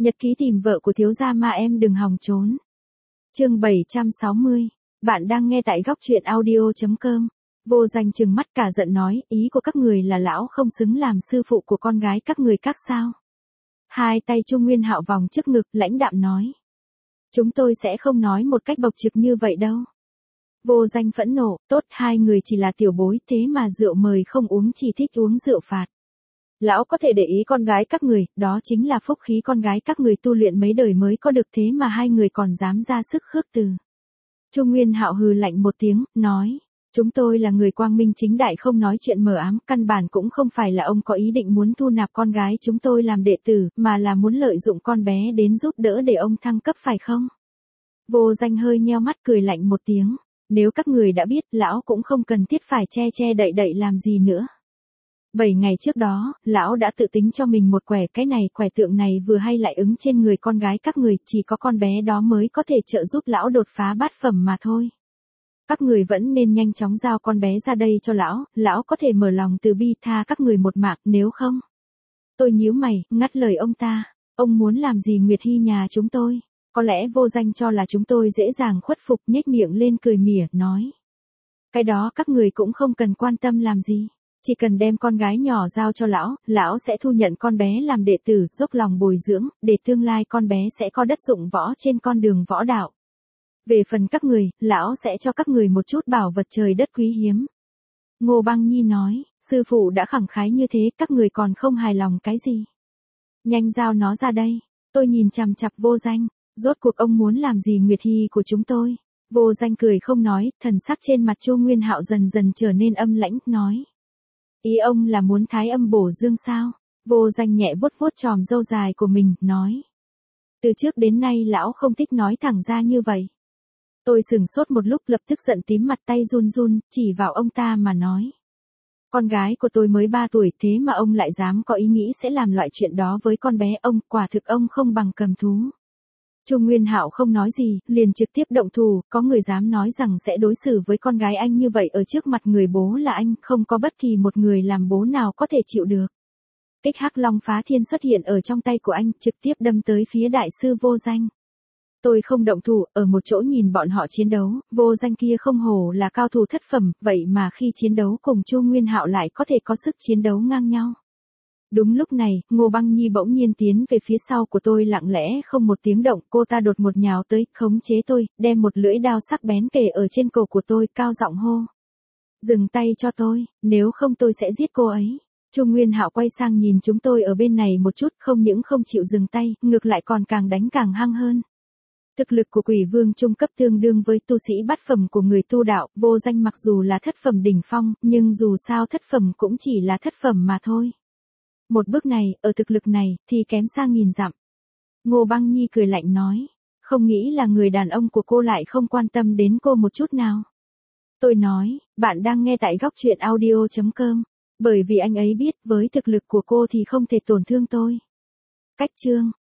Nhật ký tìm vợ của thiếu gia mà em đừng hòng trốn. Chương 760. Bạn đang nghe tại góc truyện audio.com. Vô Danh trừng mắt cả giận nói, ý của các người là lão không xứng làm sư phụ của con gái các người các sao? Hai tay Chu Nguyên Hạo vòng trước ngực, lãnh đạm nói. Chúng tôi sẽ không nói một cách bộc trực như vậy đâu. Vô Danh phẫn nộ, tốt, hai người chỉ là tiểu bối, thế mà rượu mời không uống, chỉ thích uống rượu phạt. Lão có thể để ý con gái các người, đó chính là phúc khí con gái các người tu luyện mấy đời mới có được, thế mà hai người còn dám ra sức khước từ. Chu Nguyên Hạo hừ lạnh một tiếng, nói, chúng tôi là người quang minh chính đại, không nói chuyện mờ ám, căn bản cũng không phải là ông có ý định muốn thu nạp con gái chúng tôi làm đệ tử, mà là muốn lợi dụng con bé đến giúp đỡ để ông thăng cấp phải không? Vô Danh hơi nheo mắt cười lạnh một tiếng, nếu các người đã biết, lão cũng không cần thiết phải che che đậy đậy làm gì nữa. 7 ngày trước đó, lão đã tự tính cho mình một quẻ, cái này quẻ tượng này vừa hay lại ứng trên người con gái các người, chỉ có con bé đó mới có thể trợ giúp lão đột phá bát phẩm mà thôi. Các người vẫn nên nhanh chóng giao con bé ra đây cho lão có thể mở lòng từ bi tha các người một mạng, nếu không. Tôi nhíu mày, ngắt lời ông ta, ông muốn làm gì Nguyệt Hy nhà chúng tôi? Có lẽ Vô Danh cho là chúng tôi dễ dàng khuất phục, nhếch miệng lên cười mỉa, nói. Cái đó các người cũng không cần quan tâm làm gì. Chỉ cần đem con gái nhỏ giao cho lão sẽ thu nhận con bé làm đệ tử, dốc lòng bồi dưỡng, để tương lai con bé sẽ có đất dụng võ trên con đường võ đạo. Về phần các người, lão sẽ cho các người một chút bảo vật trời đất quý hiếm. Ngô Băng Nhi nói, sư phụ đã khẳng khái như thế, các người còn không hài lòng cái gì? Nhanh giao nó ra đây. Tôi nhìn chằm chằm Vô Danh, rốt cuộc ông muốn làm gì Nguyệt Hy của chúng tôi? Vô Danh cười không nói, thần sắc trên mặt Chu Nguyên Hạo dần dần trở nên âm lãnh, nói. Ý ông là muốn thái âm bổ dương sao? Vô Danh nhẹ vuốt vuốt chòm râu dài của mình, nói. Từ trước đến nay lão không thích nói thẳng ra như vậy. Tôi sửng sốt một lúc, lập tức giận tím mặt, tay run run, chỉ vào ông ta mà nói. Con gái của tôi mới 3 tuổi, thế mà ông lại dám có ý nghĩ sẽ làm loại chuyện đó với con bé ông, quả thực ông không bằng cầm thú. Chu Nguyên Hạo không nói gì, liền trực tiếp động thủ, có người dám nói rằng sẽ đối xử với con gái anh như vậy ở trước mặt người bố là anh, không có bất kỳ một người làm bố nào có thể chịu được. Kích Hắc Long Phá Thiên xuất hiện ở trong tay của anh, trực tiếp đâm tới phía đại sư Vô Danh. Tôi không động thủ, ở một chỗ nhìn bọn họ chiến đấu, Vô Danh kia không hổ là cao thủ thất phẩm, vậy mà khi chiến đấu cùng Chu Nguyên Hạo lại có thể có sức chiến đấu ngang nhau. Đúng lúc này, Ngô Băng Nhi bỗng nhiên tiến về phía sau của tôi, lặng lẽ không một tiếng động, cô ta đột ngột nhào tới, khống chế tôi, đem một lưỡi đao sắc bén kề ở trên cổ của tôi, cao giọng hô. Dừng tay cho tôi, nếu không tôi sẽ giết cô ấy. Chu Nguyên Hạo quay sang nhìn chúng tôi ở bên này một chút, không những không chịu dừng tay, ngược lại còn càng đánh càng hăng hơn. Thực lực của Quỷ Vương trung cấp tương đương với tu sĩ bát phẩm của người tu đạo, Vô Danh mặc dù là thất phẩm đỉnh phong, nhưng dù sao thất phẩm cũng chỉ là thất phẩm mà thôi. Một bước này, ở thực lực này, thì kém xa nghìn dặm. Ngô Băng Nhi cười lạnh nói, không nghĩ là người đàn ông của cô lại không quan tâm đến cô một chút nào. Tôi nói, bạn đang nghe tại góc truyện audio.com, bởi vì anh ấy biết với thực lực của cô thì không thể tổn thương tôi. Cách chương.